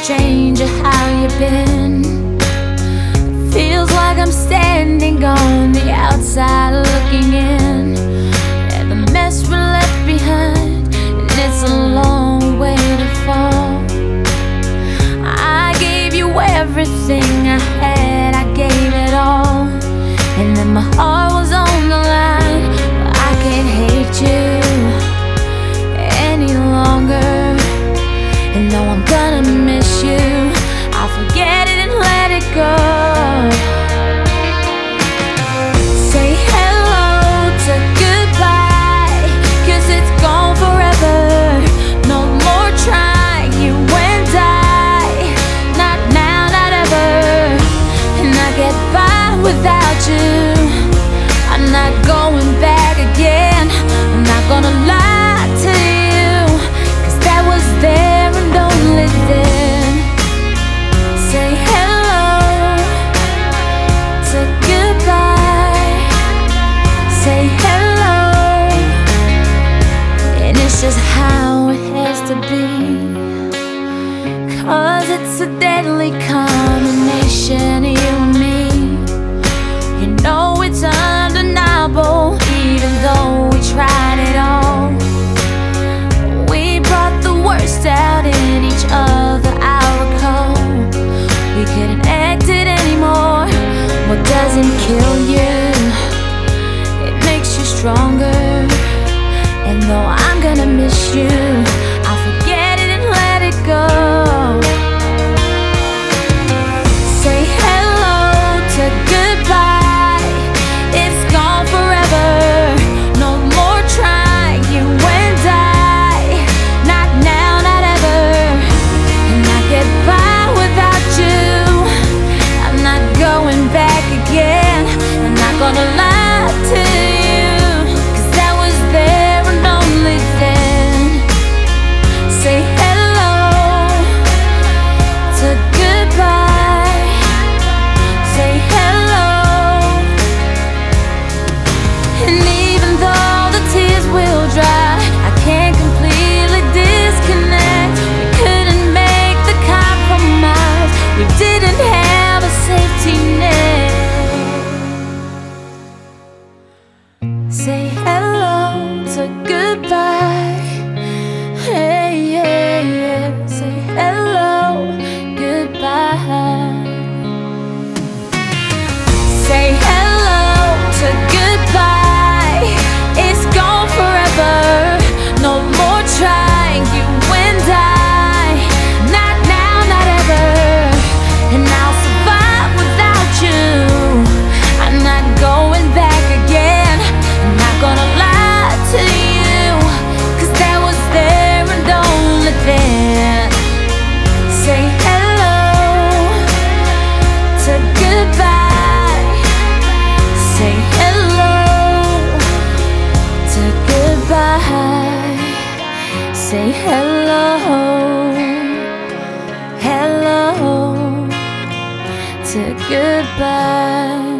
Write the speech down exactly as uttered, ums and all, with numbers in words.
stranger, how you been? Feels like I'm standing on the outside looking in at the mess we left behind, and it's a long way to fall. I gave you everything I had, I gave it all, and then my heart was on the line. But I can't hate you any longer, and though I'm gonna miss you, I'll forget it and let it go. Say hello to goodbye, 'cause it's gone forever. No more trying, you and I, not now, not ever. And I get by without you, I'm not going back again. I'm not gonna lie to you, 'cause that was there and only then. Say hello to goodbye, say hello, and it's just how it has to be, 'cause it's a deadly combination, you and me. You know it's undeniable, even though we tried it all. We brought the worst out in each other, I recall. We couldn't act it anymore. What doesn't kill you, it makes you stronger. And though I'm gonna miss you, I'll forget it and let it go. Say hello to goodbye, it's gone forever. No more trying, you and I, not now, not ever. And I get by without you, I'm not going back again. I'm not gonna lie to you, 'cause that was there and only then. Say hello to goodbye, say hello. And even though the tears will dry, I can't completely disconnect. We couldn't make the compromise, we didn't have a safety net. Say hello to goodbye, hey, yeah, yeah. Say hello, goodbye. Say hello to goodbye, it's gone forever. No more trying, you and I, not now, not ever. And I'll survive without you, I'm not going back again. I'm not gonna lie to you, 'cause that was there and only then. Say hello to goodbye, say hello to goodbye, say hello, hello to goodbye.